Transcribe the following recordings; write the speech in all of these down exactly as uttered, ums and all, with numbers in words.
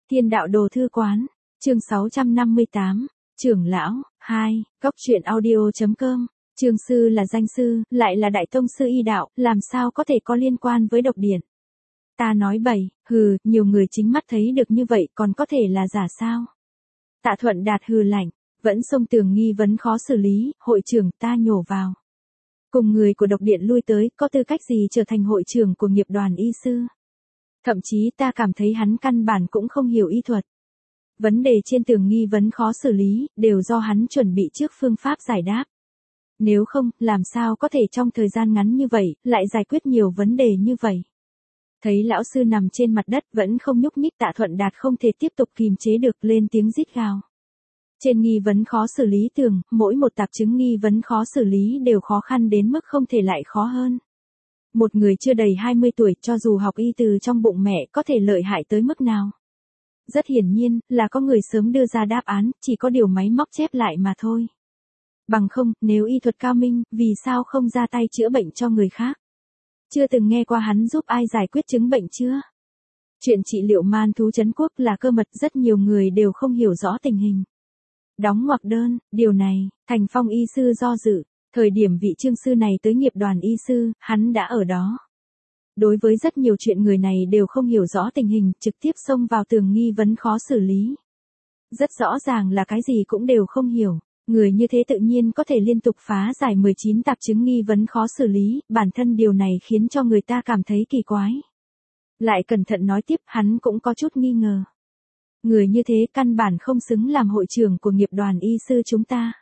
Thiên đạo đồ thư quán, chương sáu trăm năm mươi tám, trưởng lão, hai, góc truyện audio.com, chương sư là danh sư, lại là đại tông sư y đạo, làm sao có thể có liên quan với độc điện. Ta nói bậy, hừ, nhiều người chính mắt thấy được như vậy còn có thể là giả sao. Tạ Thuận Đạt hừ lạnh, vẫn xông tường nghi vấn khó xử lý, hội trưởng ta nhổ vào. Cùng người của độc điện lui tới, có tư cách gì trở thành hội trưởng của nghiệp đoàn y sư. Thậm chí ta cảm thấy hắn căn bản cũng không hiểu y thuật. Vấn đề trên tường nghi vấn khó xử lý, đều do hắn chuẩn bị trước phương pháp giải đáp. Nếu không, làm sao có thể trong thời gian ngắn như vậy, lại giải quyết nhiều vấn đề như vậy. Thấy lão sư nằm trên mặt đất vẫn không nhúc nhích, Tạ Thuận Đạt không thể tiếp tục kìm chế được, lên tiếng rít gào. Trên nghi vấn khó xử lý tường, mỗi một tạp chứng nghi vấn khó xử lý đều khó khăn đến mức không thể lại khó hơn. Một người chưa đầy hai mươi tuổi cho dù học y từ trong bụng mẹ có thể lợi hại tới mức nào. Rất hiển nhiên là có người sớm đưa ra đáp án, chỉ có điều máy móc chép lại mà thôi. Bằng không, nếu y thuật cao minh, vì sao không ra tay chữa bệnh cho người khác? Chưa từng nghe qua hắn giúp ai giải quyết chứng bệnh chưa? Chuyện trị liệu man thú trấn quốc là cơ mật, rất nhiều người đều không hiểu rõ tình hình. Đóng ngoặc đơn, điều này, Thành Phong y sư do dự, thời điểm vị chương sư này tới nghiệp đoàn y sư, hắn đã ở đó. Đối với rất nhiều chuyện người này đều không hiểu rõ tình hình, trực tiếp xông vào tường nghi vấn khó xử lý. Rất rõ ràng là cái gì cũng đều không hiểu, người như thế tự nhiên có thể liên tục phá giải mười chín tạp chứng nghi vấn khó xử lý, bản thân điều này khiến cho người ta cảm thấy kỳ quái. Lại cẩn thận nói tiếp, hắn cũng có chút nghi ngờ. Người như thế căn bản không xứng làm hội trưởng của nghiệp đoàn y sư chúng ta.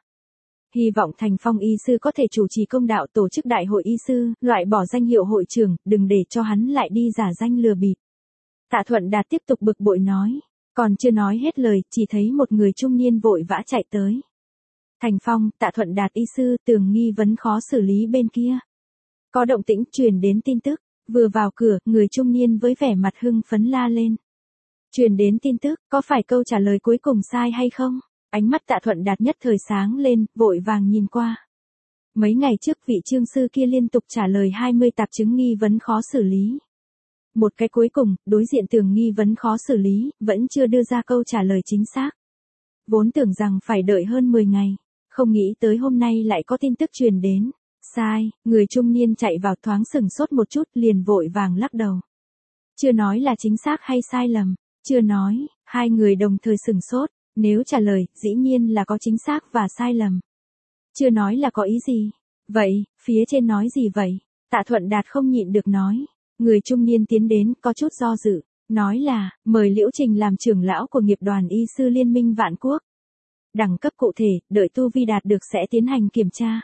Hy vọng Thành Phong y sư có thể chủ trì công đạo tổ chức đại hội y sư, loại bỏ danh hiệu hội trưởng, đừng để cho hắn lại đi giả danh lừa bịp. Tạ Thuận Đạt tiếp tục bực bội nói, còn chưa nói hết lời, chỉ thấy một người trung niên vội vã chạy tới. Thành Phong, Tạ Thuận Đạt y sư, tường nghi vấn khó xử lý bên kia. Có động tĩnh truyền đến tin tức, vừa vào cửa, người trung niên với vẻ mặt hưng phấn la lên. Truyền đến tin tức, có phải câu trả lời cuối cùng sai hay không? Ánh mắt Tạ Thuận Đạt nhất thời sáng lên, vội vàng nhìn qua. Mấy ngày trước vị chương sư kia liên tục trả lời hai mươi tạp chứng nghi vấn khó xử lý. Một cái cuối cùng, đối diện tường nghi vấn khó xử lý, vẫn chưa đưa ra câu trả lời chính xác. Vốn tưởng rằng phải đợi hơn mười ngày, không nghĩ tới hôm nay lại có tin tức truyền đến. Sai, người trung niên chạy vào thoáng sừng sốt một chút liền vội vàng lắc đầu. Chưa nói là chính xác hay sai lầm, chưa nói, hai người đồng thời sừng sốt. Nếu trả lời, dĩ nhiên là có chính xác và sai lầm. Chưa nói là có ý gì. Vậy, phía trên nói gì vậy? Tạ Thuận Đạt không nhịn được nói. Người trung niên tiến đến, có chút do dự. Nói là, mời Liễu Trình làm trưởng lão của nghiệp đoàn y sư Liên minh Vạn Quốc. Đẳng cấp cụ thể, đợi tu vi đạt được sẽ tiến hành kiểm tra.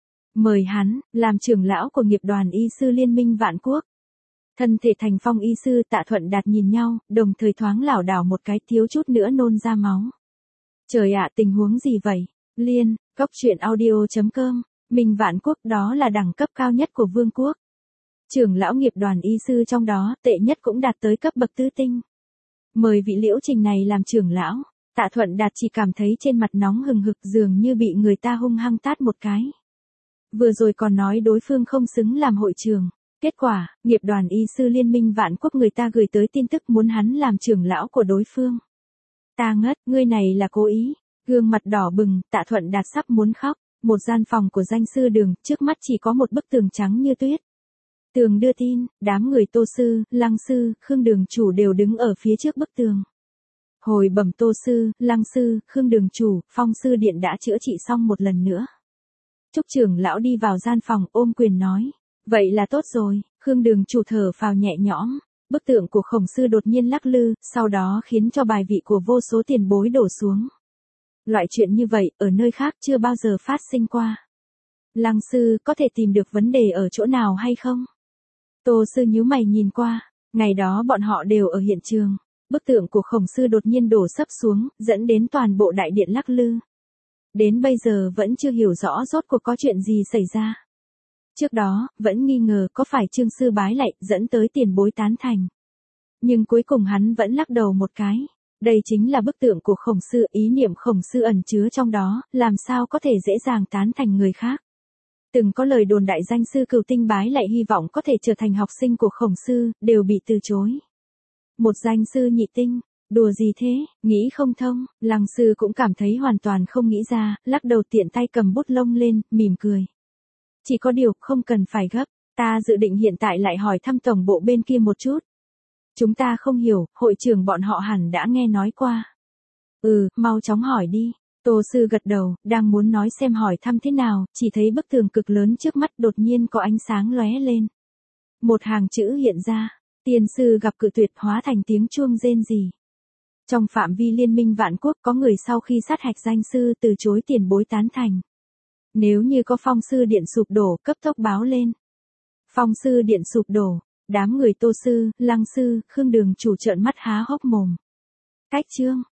Mời hắn, làm trưởng lão của nghiệp đoàn y sư Liên minh Vạn Quốc. Thân thể Thành Phong y sư Tạ Thuận Đạt nhìn nhau, đồng thời thoáng lảo đảo một cái, thiếu chút nữa nôn ra máu. Trời ạ, tình huống gì vậy? Liên, góc truyện audio.com, Minh Vạn Quốc đó là đẳng cấp cao nhất của vương quốc. Trưởng lão nghiệp đoàn y sư trong đó, tệ nhất cũng đạt tới cấp bậc tứ tinh. Mời vị Liễu Trình này làm trưởng lão, Tạ Thuận Đạt chỉ cảm thấy trên mặt nóng hừng hực, dường như bị người ta hung hăng tát một cái. Vừa rồi còn nói đối phương không xứng làm hội trưởng. Kết quả, nghiệp đoàn y sư Liên minh Vạn Quốc người ta gửi tới tin tức muốn hắn làm trưởng lão của đối phương. Ta ngất, ngươi này là cố ý. Gương mặt đỏ bừng, Tạ Thuận Đạt sắp muốn khóc. Một gian phòng của danh sư đường, trước mắt chỉ có một bức tường trắng như tuyết. Tường đưa tin, đám người Tô sư, Lăng sư, Khương đường chủ đều đứng ở phía trước bức tường. Hồi bẩm Tô sư, Lăng sư, Khương đường chủ, Phong sư điện đã chữa trị xong một lần nữa. Trúc trưởng lão đi vào gian phòng ôm quyền nói. Vậy là tốt rồi, Khương đường chủ thở phào nhẹ nhõm. Bức tượng của Khổng sư đột nhiên lắc lư, sau đó khiến cho bài vị của vô số tiền bối đổ xuống. Loại chuyện như vậy, ở nơi khác chưa bao giờ phát sinh qua. Lăng sư, có thể tìm được vấn đề ở chỗ nào hay không? Tô sư nhíu mày nhìn qua, ngày đó bọn họ đều ở hiện trường. Bức tượng của Khổng sư đột nhiên đổ sấp xuống, dẫn đến toàn bộ đại điện lắc lư. Đến bây giờ vẫn chưa hiểu rõ rốt cuộc có chuyện gì xảy ra. Trước đó, vẫn nghi ngờ có phải chương sư bái lạy dẫn tới tiền bối tán thành. Nhưng cuối cùng hắn vẫn lắc đầu một cái. Đây chính là bức tượng của Khổng sư, ý niệm Khổng sư ẩn chứa trong đó, làm sao có thể dễ dàng tán thành người khác. Từng có lời đồn đại danh sư Cửu Tinh bái lạy hy vọng có thể trở thành học sinh của Khổng sư, đều bị từ chối. Một danh sư nhị tinh, Đùa gì thế, nghĩ không thông, Lăng sư cũng cảm thấy hoàn toàn không nghĩ ra, lắc đầu tiện tay cầm bút lông lên, mỉm cười. Chỉ có điều, không cần phải gấp, ta dự định hiện tại lại hỏi thăm tổng bộ bên kia một chút. Chúng ta không hiểu, hội trưởng bọn họ hẳn đã nghe nói qua. Ừ, mau chóng hỏi đi. Tô Sư gật đầu, đang muốn nói xem hỏi thăm thế nào, chỉ thấy bức tường cực lớn trước mắt đột nhiên có ánh sáng lóe lên. Một hàng chữ hiện ra, tiên sư gặp cự tuyệt hóa thành tiếng chuông rên rỉ. Trong phạm vi liên minh vạn quốc có người sau khi sát hạch danh sư từ chối tiền bối tán thành. Nếu như có phong sư điện sụp đổ, cấp tốc báo lên. Phong sư điện sụp đổ, đám người Tô Sư, Lăng sư, Khương Đường chủ trợn mắt há hốc mồm. Cách chương